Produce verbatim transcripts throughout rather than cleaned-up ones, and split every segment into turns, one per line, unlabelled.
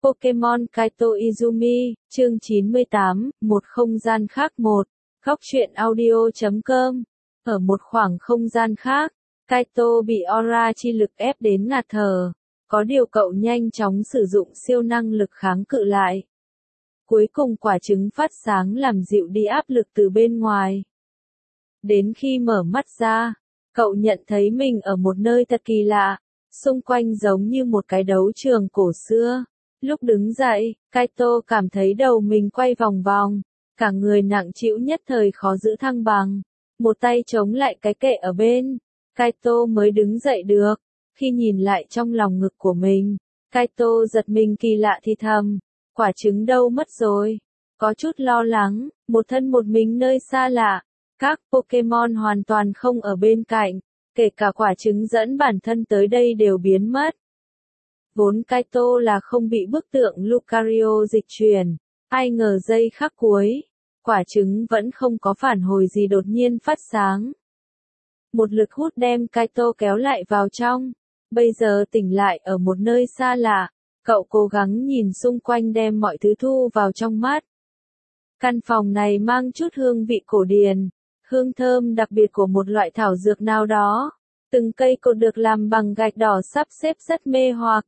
Pokemon Kaito Izumi, chương chín mươi tám, một không gian khác một. Góc truyện audio chấm com. Ở một khoảng không gian khác, Kaito bị aura chi lực ép đến ngạt thở. Có điều cậu nhanh chóng sử dụng siêu năng lực kháng cự lại. Cuối cùng quả trứng phát sáng làm dịu đi áp lực từ bên ngoài. Đến khi mở mắt ra, cậu nhận thấy mình ở một nơi thật kỳ lạ, xung quanh giống như một cái đấu trường cổ xưa. Lúc đứng dậy, Kaito cảm thấy đầu mình quay vòng vòng, cả người nặng trĩu nhất thời khó giữ thăng bằng. Một tay chống lại cái kệ ở bên, Kaito mới đứng dậy được. Khi nhìn lại trong lòng ngực của mình, Kaito giật mình kỳ lạ thì thầm, quả trứng đâu mất rồi? Có chút lo lắng, một thân một mình nơi xa lạ, các Pokemon hoàn toàn không ở bên cạnh, kể cả quả trứng dẫn bản thân tới đây đều biến mất. Vốn Kaito là không bị bức tượng Lucario dịch chuyển, ai ngờ giây khắc cuối, quả trứng vẫn không có phản hồi gì đột nhiên phát sáng. Một lực hút đem Kaito kéo lại vào trong, bây giờ tỉnh lại ở một nơi xa lạ, cậu cố gắng nhìn xung quanh đem mọi thứ thu vào trong mắt. Căn phòng này mang chút hương vị cổ điển, hương thơm đặc biệt của một loại thảo dược nào đó, từng cây cột được làm bằng gạch đỏ sắp xếp rất mê hoặc.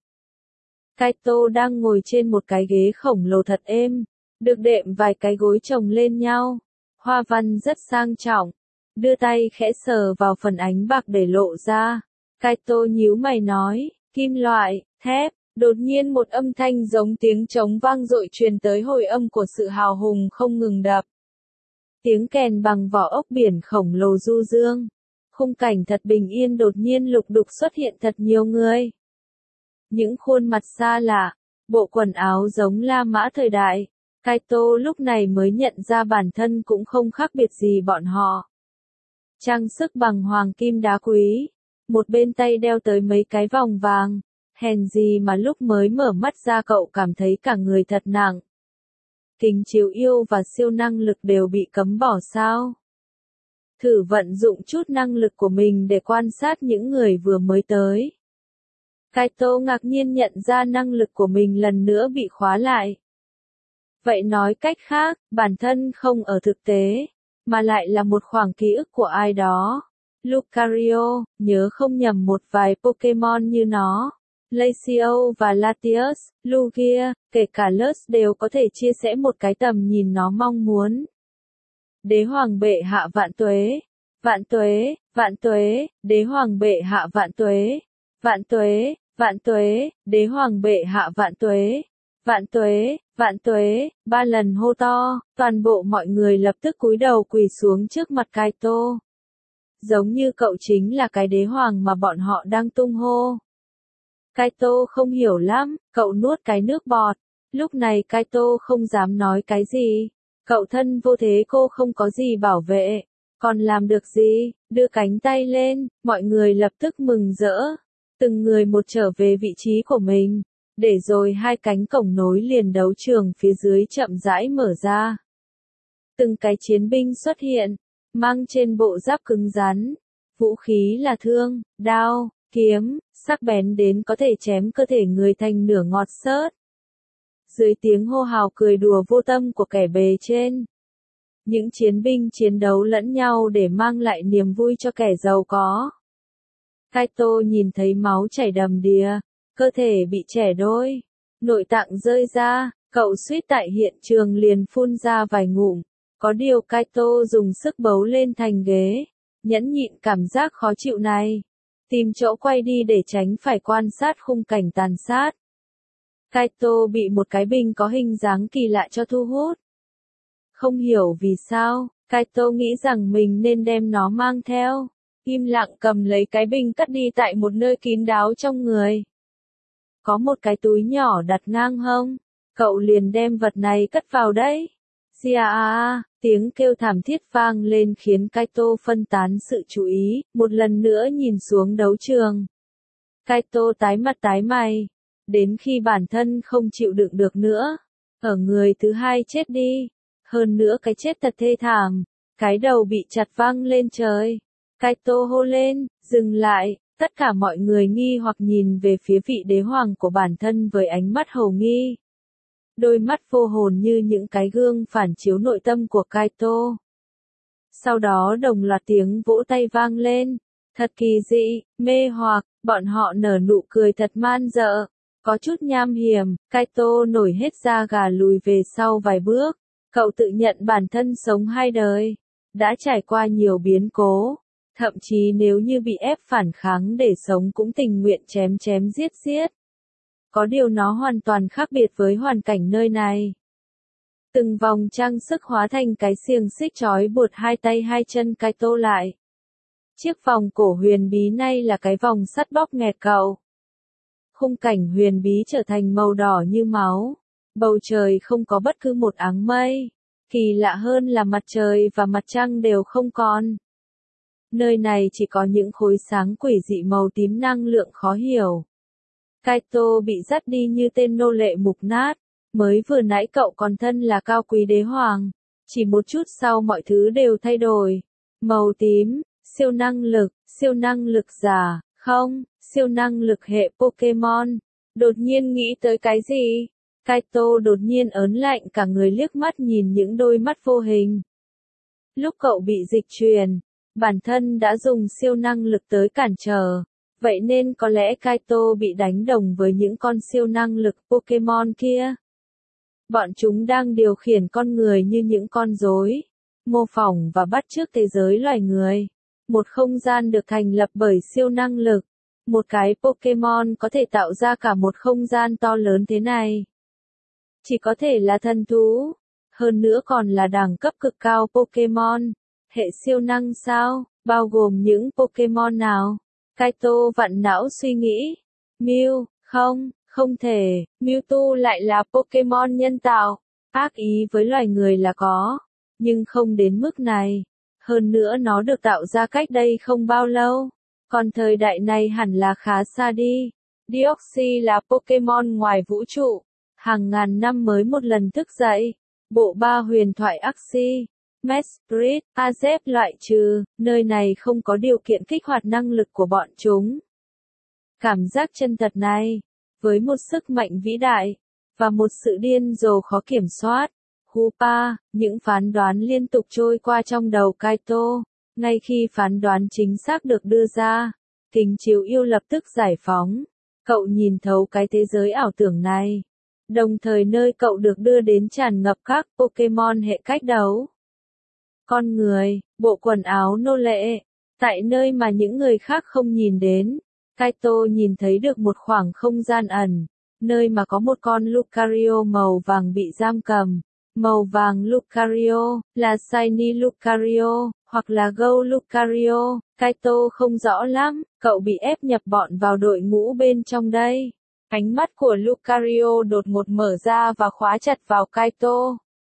Kaito đang ngồi trên một cái ghế khổng lồ thật êm, được đệm vài cái gối chồng lên nhau, hoa văn rất sang trọng, đưa tay khẽ sờ vào phần ánh bạc để lộ ra. Kaito nhíu mày nói, kim loại, thép, đột nhiên một âm thanh giống tiếng trống vang dội truyền tới hồi âm của sự hào hùng không ngừng đập. Tiếng kèn bằng vỏ ốc biển khổng lồ du dương, khung cảnh thật bình yên đột nhiên lục đục xuất hiện thật nhiều người. Những khuôn mặt xa lạ, bộ quần áo giống La Mã thời đại, Kaito lúc này mới nhận ra bản thân cũng không khác biệt gì bọn họ. Trang sức bằng hoàng kim đá quý, một bên tay đeo tới mấy cái vòng vàng, hèn gì mà lúc mới mở mắt ra cậu cảm thấy cả người thật nặng. Kính chiếu yêu và siêu năng lực đều bị cấm bỏ sao? Thử vận dụng chút năng lực của mình để quan sát những người vừa mới tới. Kaito ngạc nhiên nhận ra năng lực của mình lần nữa bị khóa lại. Vậy nói cách khác, bản thân không ở thực tế, mà lại là một khoảng ký ức của ai đó. Lucario, nhớ không nhầm một vài Pokemon như nó, Lacio và Latios, Lugia, kể cả Lus đều có thể chia sẻ một cái tầm nhìn nó mong muốn. Đế hoàng bệ hạ vạn tuế, vạn tuế, vạn tuế, đế hoàng bệ hạ vạn tuế, vạn tuế, vạn tuế, đế hoàng bệ hạ vạn tuế, vạn tuế, vạn tuế, ba lần hô to, toàn bộ mọi người lập tức cúi đầu quỳ xuống trước mặt Kaito. Giống như cậu chính là cái đế hoàng mà bọn họ đang tung hô. Kaito không hiểu lắm, cậu nuốt cái nước bọt, lúc này Kaito không dám nói cái gì, cậu thân vô thế cô không có gì bảo vệ, còn làm được gì, đưa cánh tay lên, mọi người lập tức mừng rỡ, từng người một trở về vị trí của mình, để rồi hai cánh cổng nối liền đấu trường phía dưới chậm rãi mở ra. Từng cái chiến binh xuất hiện, mang trên bộ giáp cứng rắn, vũ khí là thương, đao, kiếm, sắc bén đến có thể chém cơ thể người thành nửa ngọt xớt. Dưới tiếng hô hào cười đùa vô tâm của kẻ bề trên, những chiến binh chiến đấu lẫn nhau để mang lại niềm vui cho kẻ giàu có. Kaito nhìn thấy máu chảy đầm đìa, cơ thể bị chẻ đôi, nội tạng rơi ra, cậu suýt tại hiện trường liền phun ra vài ngụm. Có điều Kaito dùng sức bấu lên thành ghế, nhẫn nhịn cảm giác khó chịu này, tìm chỗ quay đi để tránh phải quan sát khung cảnh tàn sát. Kaito bị một cái bình có hình dáng kỳ lạ cho thu hút. Không hiểu vì sao, Kaito nghĩ rằng mình nên đem nó mang theo, im lặng cầm lấy cái bình cất đi tại một nơi kín đáo trong người. Có một cái túi nhỏ đặt ngang hông, cậu liền đem vật này cất vào đấy. Xia a, tiếng kêu thảm thiết vang lên khiến Kaito phân tán sự chú ý, một lần nữa nhìn xuống đấu trường. Kaito tái mặt tái mày, đến khi bản thân không chịu đựng được nữa, ở người thứ hai chết đi, hơn nữa cái chết thật thê thảm, cái đầu bị chặt văng lên trời. Kaito hô lên, dừng lại, tất cả mọi người nghi hoặc nhìn về phía vị đế hoàng của bản thân với ánh mắt hầu nghi. đôi mắt vô hồn như những cái gương phản chiếu nội tâm của Kaito. Sau đó đồng loạt tiếng vỗ tay vang lên, thật kỳ dị, mê hoặc, bọn họ nở nụ cười thật man dợ, có chút nham hiểm, Kaito nổi hết da gà lùi về sau vài bước, cậu tự nhận bản thân sống hai đời, đã trải qua nhiều biến cố, thậm chí nếu như bị ép phản kháng để sống cũng tình nguyện chém chém giết giết. Có điều nó hoàn toàn khác biệt với hoàn cảnh nơi này. Từng vòng trang sức hóa thành cái xiềng xích trói buộc hai tay hai chân Kaito lại. Chiếc vòng cổ huyền bí này là cái vòng sắt bóp nghẹt cậu. Khung cảnh huyền bí trở thành màu đỏ như máu. Bầu trời không có bất cứ một áng mây. Kỳ lạ hơn là mặt trời và mặt trăng đều không còn. Nơi này chỉ có những khối sáng quỷ dị màu tím năng lượng khó hiểu. Kaito bị dắt đi như tên nô lệ mục nát. Mới vừa nãy cậu còn thân là cao quý đế hoàng. Chỉ một chút sau mọi thứ đều thay đổi. Màu tím, siêu năng lực, siêu năng lực giả, không, siêu năng lực hệ Pokemon. Đột nhiên nghĩ tới cái gì? Kaito đột nhiên ớn lạnh cả người liếc mắt nhìn những đôi mắt vô hình. Lúc cậu bị dịch truyền, bản thân đã dùng siêu năng lực tới cản trở. Vậy nên có lẽ Kaito bị đánh đồng với những con siêu năng lực Pokemon kia. Bọn chúng đang điều khiển con người như những con rối, mô phỏng và bắt chước thế giới loài người. Một không gian được thành lập bởi siêu năng lực. Một cái Pokemon có thể tạo ra cả một không gian to lớn thế này. Chỉ có thể là thần thú. Hơn nữa còn là đẳng cấp cực cao Pokemon. Hệ siêu năng sao? Bao gồm những Pokemon nào? Kaito vặn não suy nghĩ. Mew, không, không thể. Mewtwo lại là Pokemon nhân tạo. Ác ý với loài người là có. Nhưng không đến mức này. Hơn nữa nó được tạo ra cách đây không bao lâu. Còn thời đại này hẳn là khá xa đi. Deoxys là Pokemon ngoài vũ trụ. Hàng ngàn năm mới một lần thức dậy. Bộ ba huyền thoại Axie, Mesprit, Azep loại trừ, nơi này không có điều kiện kích hoạt năng lực của bọn chúng. Cảm giác chân thật này, với một sức mạnh vĩ đại, và một sự điên rồ khó kiểm soát. Hoopa, những phán đoán liên tục trôi qua trong đầu Kaito. Ngay khi phán đoán chính xác được đưa ra, kính chiếu yêu lập tức giải phóng. Cậu nhìn thấu cái thế giới ảo tưởng này. Đồng thời nơi cậu được đưa đến tràn ngập các Pokemon hệ cách đấu. Con người, bộ quần áo nô lệ. Tại nơi mà những người khác không nhìn đến, Kaito nhìn thấy được một khoảng không gian ẩn. Nơi mà có một con Lucario màu vàng bị giam cầm. Màu vàng Lucario, là Shiny Lucario, hoặc là Gold Lucario, Kaito không rõ lắm, cậu bị ép nhập bọn vào đội ngũ bên trong đây. Ánh mắt của Lucario đột ngột mở ra và khóa chặt vào Kaito.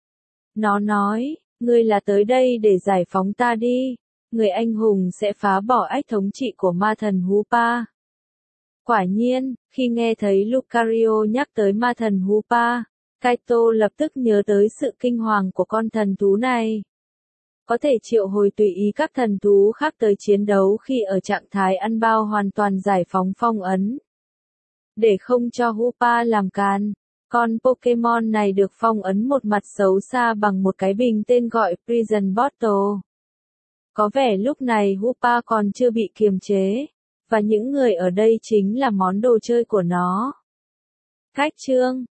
Nó nói, ngươi là tới đây để giải phóng ta đi, người anh hùng sẽ phá bỏ ách thống trị của ma thần Hoopa. Quả nhiên, khi nghe thấy Lucario nhắc tới ma thần Hoopa, Kaito lập tức nhớ tới sự kinh hoàng của con thần thú này. Có thể triệu hồi tùy ý các thần thú khác tới chiến đấu khi ở trạng thái ăn bao hoàn toàn giải phóng phong ấn. Để không cho Hoopa làm càn, con Pokemon này được phong ấn một mặt xấu xa bằng một cái bình tên gọi Prison Bottle. Có vẻ lúc này Hoopa còn chưa bị kiềm chế, và những người ở đây chính là món đồ chơi của nó. Cách chương